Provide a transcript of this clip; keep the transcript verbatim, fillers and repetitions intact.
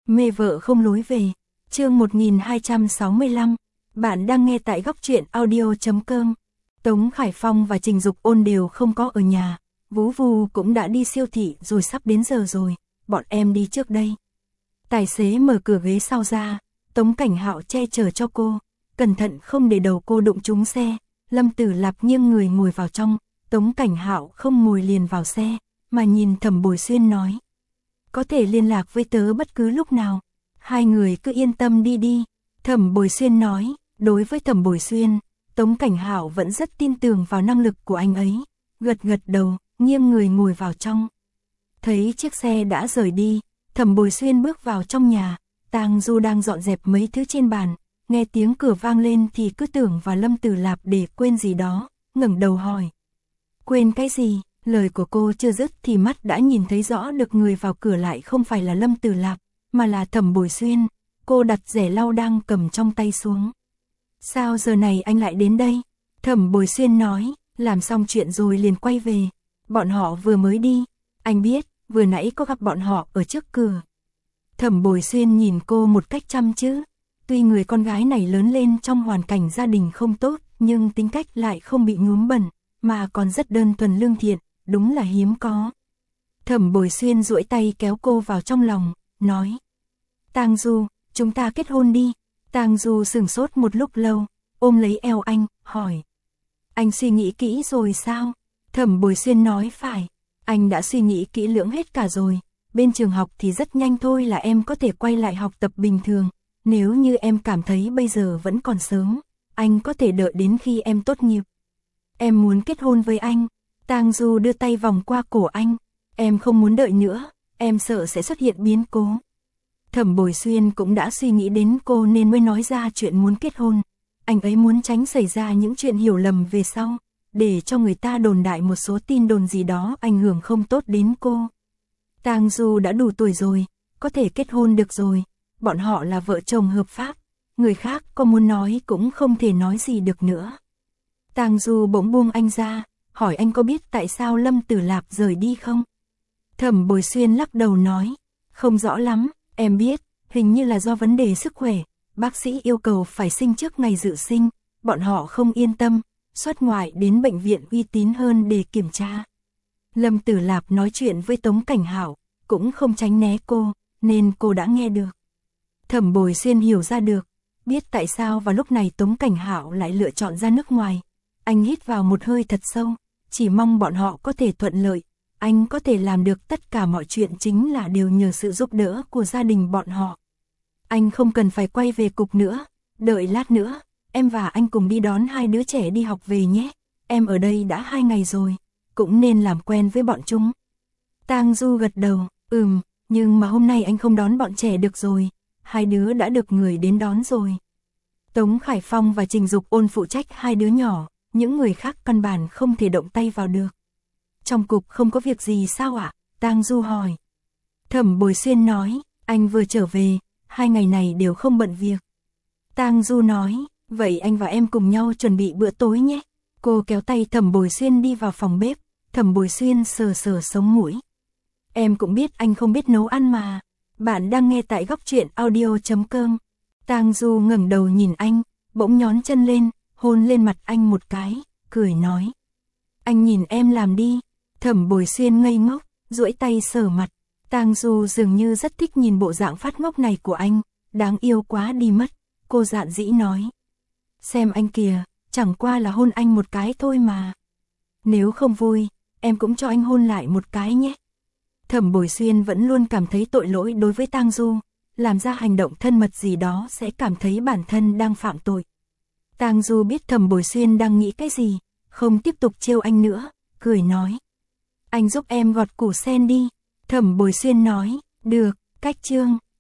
Mê vợ không lối về. Chương một nghìn hai trăm sáu mươi lăm. Bạn đang nghe tại góc truyện audio chấm com. Tống Khải Phong và Trình Dục Ôn đều không có ở nhà. Vú Vù cũng đã đi siêu thị rồi, sắp đến giờ rồi, bọn em đi trước đây. Tài xế mở cửa ghế sau ra, Tống Cảnh Hạo che chở cho cô, cẩn thận không để đầu cô đụng trúng xe. Lâm Tử Lạp nghiêng người ngồi vào trong, Tống Cảnh Hạo không ngồi liền vào xe, mà nhìn Thẩm Bồi Xuyên nói: có thể liên lạc với tớ bất cứ lúc nào, hai người cứ yên tâm đi đi. Thẩm Bồi Xuyên nói. Đối với Thẩm Bồi Xuyên, Tống Cảnh Hạo vẫn rất tin tưởng vào năng lực của anh ấy, gật gật đầu, nghiêng người ngồi vào trong. Thấy chiếc xe đã rời đi, Thẩm Bồi Xuyên bước vào trong nhà. Tang Du đang dọn dẹp mấy thứ trên bàn, nghe tiếng cửa vang lên thì cứ tưởng vào Lâm Tử Lạp để quên gì đó, ngẩng đầu hỏi: quên cái gì? Lời của cô chưa dứt thì mắt đã nhìn thấy rõ được người vào cửa lại không phải là Lâm Tử Lạp, mà là Thẩm Bồi Xuyên. Cô đặt rẻ lau đang cầm trong tay xuống. Sao giờ này anh lại đến đây? Thẩm Bồi Xuyên nói. Làm xong chuyện rồi liền quay về. Bọn họ vừa mới đi. Anh biết, vừa nãy có gặp bọn họ ở trước cửa. Thẩm Bồi Xuyên nhìn cô một cách chăm chứ. Tuy người con gái này lớn lên trong hoàn cảnh gia đình không tốt, nhưng tính cách lại không bị nhuốm bẩn, mà còn rất đơn thuần lương thiện, đúng là hiếm có. Thẩm Bồi Xuyên duỗi tay kéo cô vào trong lòng, nói: Tang Du, chúng ta kết hôn đi. Tang Du sửng sốt một lúc lâu, ôm lấy eo anh, hỏi: anh suy nghĩ kỹ rồi sao? Thẩm Bồi Xuyên nói: phải, anh đã suy nghĩ kỹ lưỡng hết cả rồi. Bên trường học thì rất nhanh thôi là em có thể quay lại học tập bình thường. Nếu như em cảm thấy bây giờ vẫn còn sớm, anh có thể đợi đến khi em tốt nghiệp. Em muốn kết hôn với anh. Tang Du đưa tay vòng qua cổ anh. Em không muốn đợi nữa, em sợ sẽ xuất hiện biến cố. Thẩm Bồi Xuyên cũng đã suy nghĩ đến cô nên mới nói ra chuyện muốn kết hôn. Anh ấy muốn tránh xảy ra những chuyện hiểu lầm về sau, để cho người ta đồn đại một số tin đồn gì đó ảnh hưởng không tốt đến cô. Tang Du đã đủ tuổi rồi, có thể kết hôn được rồi. Bọn họ là vợ chồng hợp pháp, người khác có muốn nói cũng không thể nói gì được nữa. Tang Du bỗng buông anh ra, hỏi: anh có biết tại sao Lâm Tử Lạp rời đi không? Thẩm Bồi Xuyên lắc đầu nói: không rõ lắm, em biết, hình như là do vấn đề sức khỏe, bác sĩ yêu cầu phải sinh trước ngày dự sinh, bọn họ không yên tâm, xuất ngoại đến bệnh viện uy tín hơn để kiểm tra. Lâm Tử Lạp nói chuyện với Tống Cảnh Hạo, cũng không tránh né cô, nên cô đã nghe được. Thẩm Bồi Xuyên hiểu ra được, biết tại sao vào lúc này Tống Cảnh Hạo lại lựa chọn ra nước ngoài. Anh hít vào một hơi thật sâu, chỉ mong bọn họ có thể thuận lợi. Anh có thể làm được tất cả mọi chuyện chính là đều nhờ sự giúp đỡ của gia đình bọn họ. Anh không cần phải quay về cục nữa, đợi lát nữa, em và anh cùng đi đón hai đứa trẻ đi học về nhé. Em ở đây đã hai ngày rồi, cũng nên làm quen với bọn chúng. Tang Du gật đầu, ừm, nhưng mà hôm nay anh không đón bọn trẻ được rồi, hai đứa đã được người đến đón rồi. Tống Khải Phong và Trình Dục Ôn phụ trách hai đứa nhỏ, những người khác căn bản không thể động tay vào được. Trong cục không có việc gì sao ạ? Tang Du hỏi. Thẩm Bồi Xuyên nói: anh vừa trở về, hai ngày này đều không bận việc. Tang Du nói: vậy anh và em cùng nhau chuẩn bị bữa tối nhé. Cô kéo tay Thẩm Bồi Xuyên đi vào phòng bếp. Thẩm Bồi Xuyên sờ sờ sống mũi. Em cũng biết anh không biết nấu ăn mà. Bạn đang nghe tại góc truyện audio chấm com. Tang Du ngẩng đầu nhìn anh, bỗng nhón chân lên, hôn lên mặt anh một cái, cười nói: anh nhìn em làm đi. Thẩm Bồi Xuyên ngây ngốc, duỗi tay sờ mặt. Tang Du dường như rất thích nhìn bộ dạng phát ngốc này của anh, đáng yêu quá đi mất. Cô dạn dĩ nói: xem anh kìa, chẳng qua là hôn anh một cái thôi mà. Nếu không vui, em cũng cho anh hôn lại một cái nhé. Thẩm Bồi Xuyên vẫn luôn cảm thấy tội lỗi đối với Tang Du, làm ra hành động thân mật gì đó sẽ cảm thấy bản thân đang phạm tội. Tang Du biết Thẩm Bồi Xuyên đang nghĩ cái gì, không tiếp tục trêu anh nữa, cười nói: anh giúp em gọt củ sen đi. Thẩm Bồi Xuyên nói: được, cách chương.